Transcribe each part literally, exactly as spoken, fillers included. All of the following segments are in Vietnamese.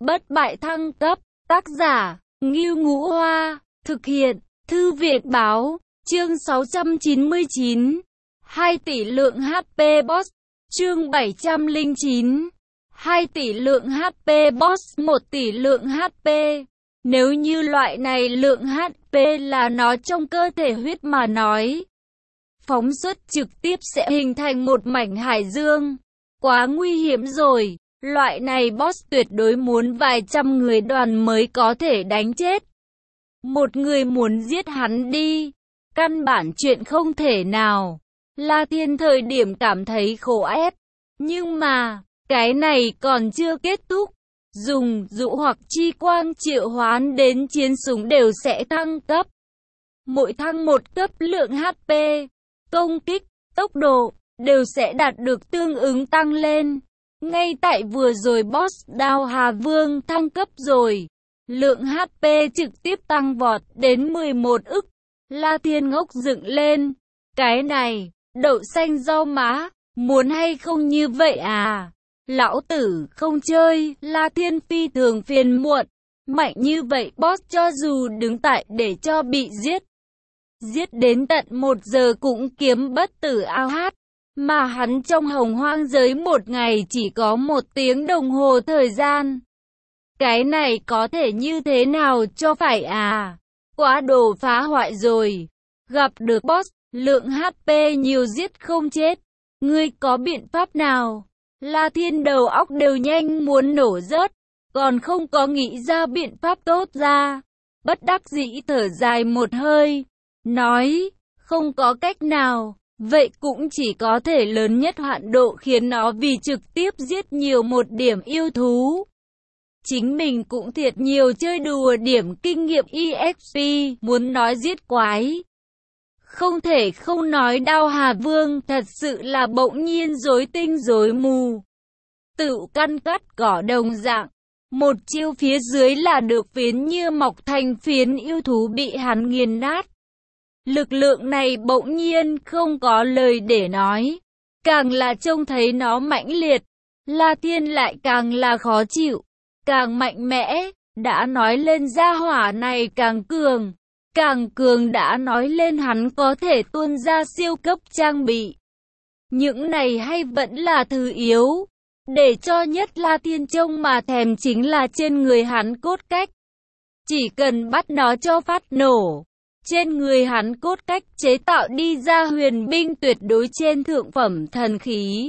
Bất bại thăng cấp, tác giả, Ngưu Ngũ Hoa, thực hiện, Thư viện Báo, chương sáu trăm chín mươi chín, hai tỷ lượng hát pê boss, chương bảy trăm lẻ chín, hai tỷ lượng hát pê boss, một tỷ lượng hát pê. Nếu như loại này lượng hát pê là nó trong cơ thể huyết mà nói, phóng xuất trực tiếp sẽ hình thành một mảnh hải dương. Quá nguy hiểm rồi, loại này boss tuyệt đối muốn vài trăm người đoàn mới có thể đánh chết. Một người muốn giết hắn đi, căn bản chuyện không thể nào. La Thiên thời điểm cảm thấy khổ ép, nhưng mà, cái này còn chưa kết thúc. Dùng dụ hoặc chi quang triệu hoán đến chiến súng đều sẽ thăng cấp. Mỗi thăng một cấp lượng hát pê, công kích, tốc độ, đều sẽ đạt được tương ứng tăng lên. Ngay tại vừa rồi boss Đao Hà Vương thăng cấp rồi, lượng hát pê trực tiếp tăng vọt đến mười một ức. La Thiên ngốc dựng lên, cái này, đậu xanh rau má, muốn hay không như vậy à? Lão tử không chơi. La Thiên phi thường phiền muộn, mạnh như vậy boss cho dù đứng tại để cho bị giết, giết đến tận một giờ cũng kiếm bất tử ao hát. Mà hắn trong hồng hoang giới một ngày chỉ có một tiếng đồng hồ thời gian. Cái này có thể như thế nào cho phải à? Quá đồ phá hoại rồi. Gặp được boss, lượng hát pê nhiều giết không chết. Ngươi có biện pháp nào? La Thiên đầu óc đều nhanh muốn nổ rớt, còn không có nghĩ ra biện pháp tốt ra. Bất đắc dĩ thở dài một hơi, nói, không có cách nào. Vậy cũng chỉ có thể lớn nhất hạn độ khiến nó vì trực tiếp giết nhiều một điểm yêu thú. Chính mình cũng thiệt nhiều chơi đùa điểm kinh nghiệm e ích pê, muốn nói giết quái. Không thể không nói Đao Hà Vương thật sự là bỗng nhiên rối tinh rối mù. Tự căn cắt cỏ đồng dạng, một chiêu phía dưới là được phiến như mọc thành phiến yêu thú bị hắn nghiền nát. Lực lượng này bỗng nhiên không có lời để nói, càng là trông thấy nó mãnh liệt, La Thiên lại càng là khó chịu, càng mạnh mẽ, đã nói lên gia hỏa này càng cường, càng cường đã nói lên hắn có thể tuôn ra siêu cấp trang bị. Những này hay vẫn là thứ yếu, để cho nhất La Thiên trông mà thèm chính là trên người hắn cốt cách. Chỉ cần bắt nó cho phát nổ. Trên người hắn cốt cách chế tạo đi ra huyền binh tuyệt đối trên thượng phẩm thần khí.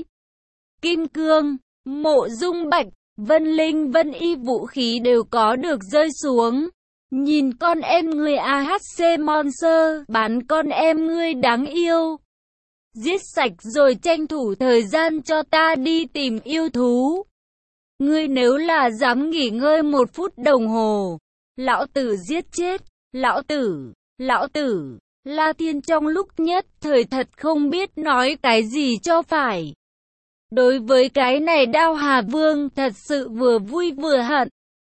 Kim cương, mộ dung bạch, vân linh vân y vũ khí đều có được rơi xuống. Nhìn con em ngươi a hát xê Monster, bán con em ngươi đáng yêu. Giết sạch rồi tranh thủ thời gian cho ta đi tìm yêu thú. Ngươi nếu là dám nghỉ ngơi một phút đồng hồ, lão tử giết chết, lão tử. Lão tử, La Thiên trong lúc nhất thời thật không biết nói cái gì cho phải. Đối với cái này Đao Hà Vương thật sự vừa vui vừa hận.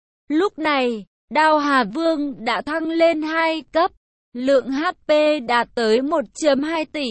Lúc này, Đao Hà Vương đã thăng lên hai cấp, lượng hát pê đạt tới một phẩy hai tỷ.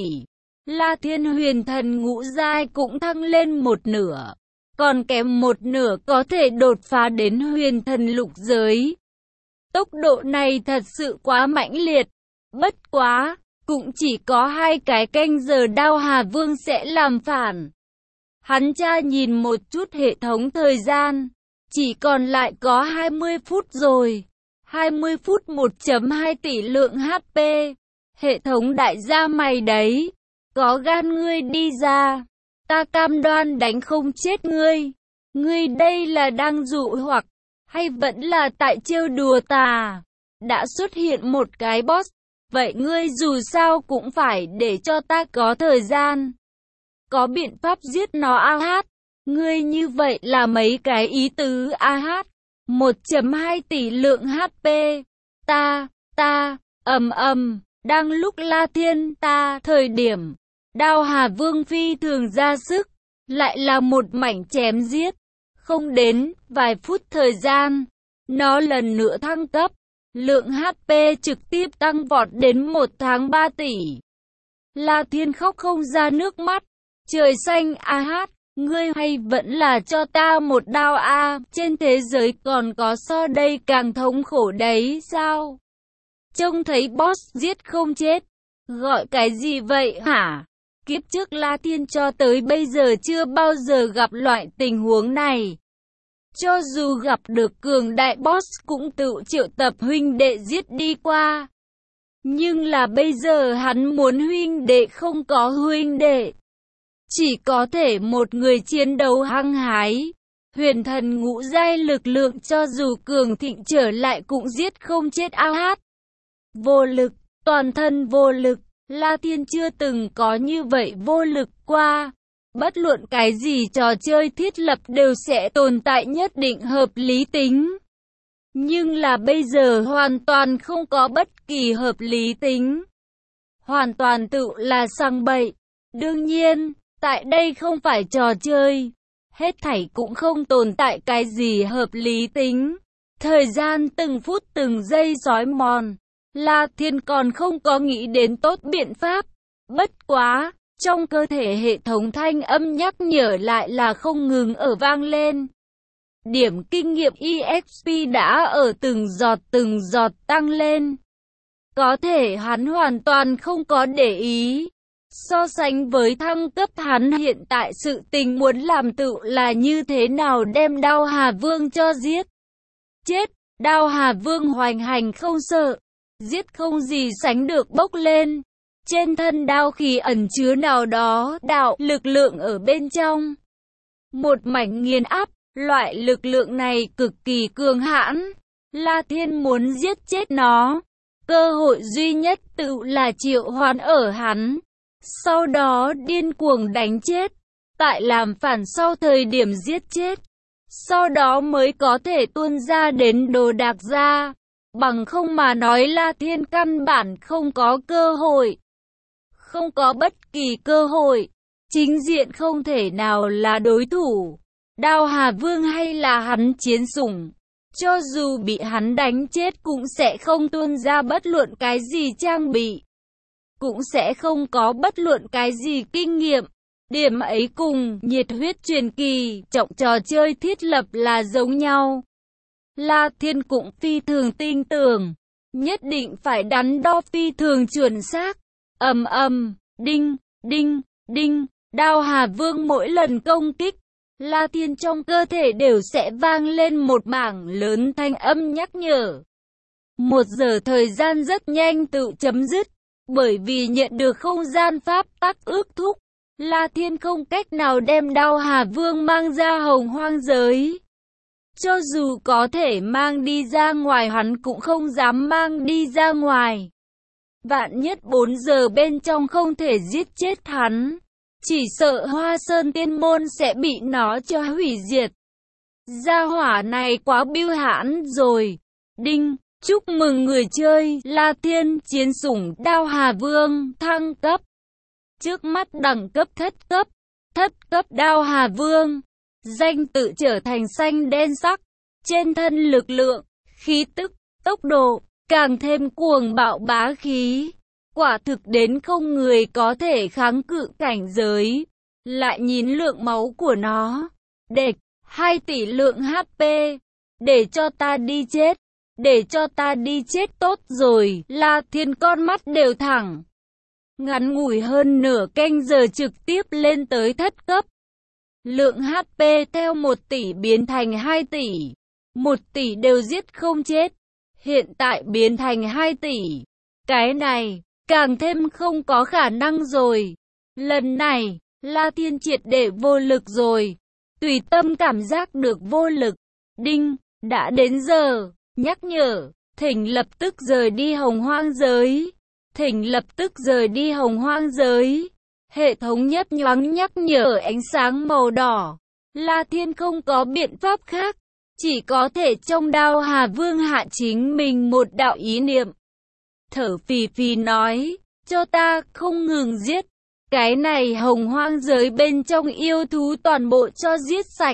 La Thiên huyền thần ngũ giai cũng thăng lên một nửa, còn kém một nửa có thể đột phá đến huyền thần lục giới. Tốc độ này thật sự quá mãnh liệt, bất quá, cũng chỉ có hai cái canh giờ Đao Hà Vương sẽ làm phản. Hắn tra nhìn một chút hệ thống thời gian, chỉ còn lại có hai mươi phút rồi. hai mươi phút một phẩy hai tỷ lượng hát pê. Hệ thống đại gia mày đấy, có gan ngươi đi ra, ta cam đoan đánh không chết ngươi. Ngươi đây là đang dụ hoặc, hay vẫn là tại trêu đùa ta? Đã xuất hiện một cái boss, vậy ngươi dù sao cũng phải để cho ta có thời gian. Có biện pháp giết nó a hát. Ngươi như vậy là mấy cái ý tứ a hát. một phẩy hai tỷ lượng hát pê. Ta, ta, ầm ầm, đang lúc La Thiên ta thời điểm, Đao Hà Vương phi thường ra sức, lại là một mảnh chém giết. Không đến vài phút thời gian, nó lần nữa thăng cấp, lượng hát pê trực tiếp tăng vọt đến một tháng ba tỷ. La Thiên khóc không ra nước mắt, trời xanh a hát, Ngươi hay vẫn là cho ta một đao a, trên thế giới còn có so đây càng thống khổ đấy sao? Trông thấy boss giết không chết, gọi cái gì vậy hả? Kiếp trước La Thiên cho tới bây giờ chưa bao giờ gặp loại tình huống này. Cho dù gặp được cường đại boss cũng tự triệu tập huynh đệ giết đi qua. Nhưng là bây giờ hắn muốn huynh đệ không có huynh đệ. Chỉ có thể một người chiến đấu hăng hái. Huyền thần ngũ giai lực lượng cho dù cường thịnh trở lại cũng giết không chết a hát. Vô lực, toàn thân vô lực, La Thiên chưa từng có như vậy vô lực qua. Bất luận cái gì trò chơi thiết lập đều sẽ tồn tại nhất định hợp lý tính. Nhưng là bây giờ hoàn toàn không có bất kỳ hợp lý tính. Hoàn toàn tự là sằng bậy. Đương nhiên, tại đây không phải trò chơi. Hết thảy cũng không tồn tại cái gì hợp lý tính. Thời gian từng phút từng giây sói mòn. La Thiên còn không có nghĩ đến tốt biện pháp. Bất quá, trong cơ thể hệ thống thanh âm nhắc nhở lại là không ngừng ở vang lên. Điểm kinh nghiệm e ích pê đã ở từng giọt từng giọt tăng lên. Có thể hắn hoàn toàn không có để ý. So sánh với thăng cấp hắn hiện tại sự tình muốn làm tự là như thế nào đem Đao Hà Vương cho giết. Chết, Đao Hà Vương hoành hành không sợ. Giết không gì sánh được bốc lên. Trên thân đao khí ẩn chứa nào đó đạo lực lượng ở bên trong. Một mảnh nghiền áp, loại lực lượng này cực kỳ cường hãn. La Thiên muốn giết chết nó. Cơ hội duy nhất tự là triệu hoán ở hắn. Sau đó điên cuồng đánh chết. Tại làm phản sau thời điểm giết chết. Sau đó mới có thể tuôn ra đến đồ đạc ra. Bằng không mà nói La Thiên căn bản không có cơ hội. Không có bất kỳ cơ hội. Chính diện không thể nào là đối thủ. Đao Hà Vương hay là hắn chiến sủng. Cho dù bị hắn đánh chết cũng sẽ không tuôn ra bất luận cái gì trang bị. Cũng sẽ không có bất luận cái gì kinh nghiệm. Điểm ấy cùng nhiệt huyết truyền kỳ trọng trò chơi thiết lập là giống nhau. La Thiên cũng phi thường tin tưởng. Nhất định phải đắn đo phi thường chuẩn xác. Ầm ầm, đinh, đinh, đinh. Đao Hà Vương mỗi lần công kích, La Thiên trong cơ thể đều sẽ vang lên một mảng lớn thanh âm nhắc nhở. Một giờ thời gian rất nhanh tự chấm dứt. Bởi vì nhận được không gian pháp tắc ước thúc, La Thiên không cách nào đem Đao Hà Vương mang ra hồng hoang giới. Cho dù có thể mang đi ra ngoài hắn cũng không dám mang đi ra ngoài. Vạn nhất bốn giờ bên trong không thể giết chết hắn. Chỉ sợ Hoa Sơn Tiên Môn sẽ bị nó cho hủy diệt. Gia hỏa này quá biêu hãn rồi. Đinh, chúc mừng người chơi La Thiên chiến sủng Đao Hà Vương thăng cấp. Trước mắt đẳng cấp thất cấp. Thất cấp Đao Hà Vương. Danh tự trở thành xanh đen sắc. Trên thân lực lượng, khí tức, tốc độ, càng thêm cuồng bạo bá khí. Quả thực đến không người có thể kháng cự cảnh giới. Lại nhìn lượng máu của nó. Địch, hai tỷ lượng hát pê. Để cho ta đi chết. Để cho ta đi chết tốt rồi. La Thiên con mắt đều thẳng. Ngắn ngủi hơn nửa canh giờ trực tiếp lên tới thất cấp. Lượng hát pê theo một tỷ biến thành hai tỷ. Một tỷ đều giết không chết. Hiện tại biến thành hai tỷ. Cái này, càng thêm không có khả năng rồi. Lần này, La Thiên triệt để vô lực rồi. Tùy tâm cảm giác được vô lực. Đinh, đã đến giờ. Nhắc nhở, thỉnh lập tức rời đi hồng hoang giới. Thỉnh lập tức rời đi hồng hoang giới. Hệ thống nhấp nhoáng nhắc nhở ánh sáng màu đỏ. La Thiên không có biện pháp khác. Chỉ có thể trong Đao Hà Vương hạ chính mình một đạo ý niệm. Thở phì phì nói, cho ta không ngừng giết. Cái này hồng hoang giới bên trong yêu thú toàn bộ cho giết sạch.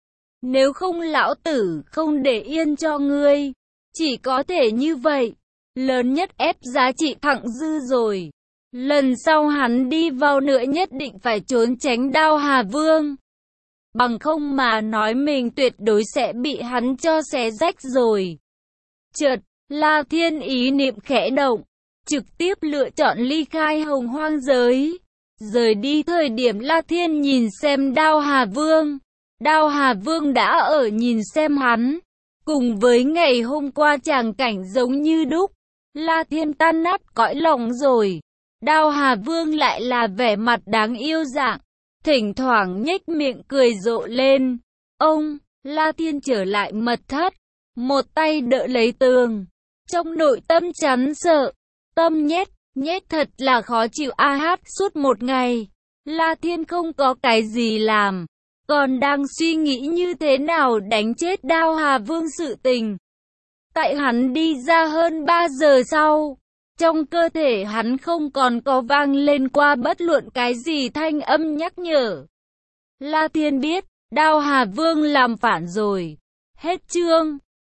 Nếu không lão tử không để yên cho ngươi. Chỉ có thể như vậy. Lớn nhất ép giá trị thẳng dư rồi. Lần sau hắn đi vào nữa nhất định phải trốn tránh Đao Hà Vương. bằng không mà nói mình tuyệt đối sẽ bị hắn cho xé rách rồi. Chợt, La Thiên ý niệm khẽ động, trực tiếp lựa chọn ly khai Hồng Hoang giới. Rời đi thời điểm La Thiên nhìn xem Đao Hà Vương. Đao Hà Vương đã ở nhìn xem hắn. Cùng với ngày hôm qua tràng cảnh giống như đúc. La Thiên tan nát cõi lòng rồi. Đao Hà Vương lại là vẻ mặt đáng yêu dạng. Thỉnh thoảng nhếch miệng cười rộ lên. Ông, La Thiên trở lại mật thất. Một tay đỡ lấy tường. Trong nội tâm chắn sợ. Tâm nhét, nhét thật là khó chịu a hát suốt một ngày. La Thiên không có cái gì làm. Còn đang suy nghĩ như thế nào đánh chết Đao Hà Vương sự tình. Tại hắn đi ra hơn ba giờ sau. Trong cơ thể hắn không còn có vang lên qua bất luận cái gì thanh âm nhắc nhở. La Thiên biết, Đao Hà Vương làm phản rồi. Hết chương.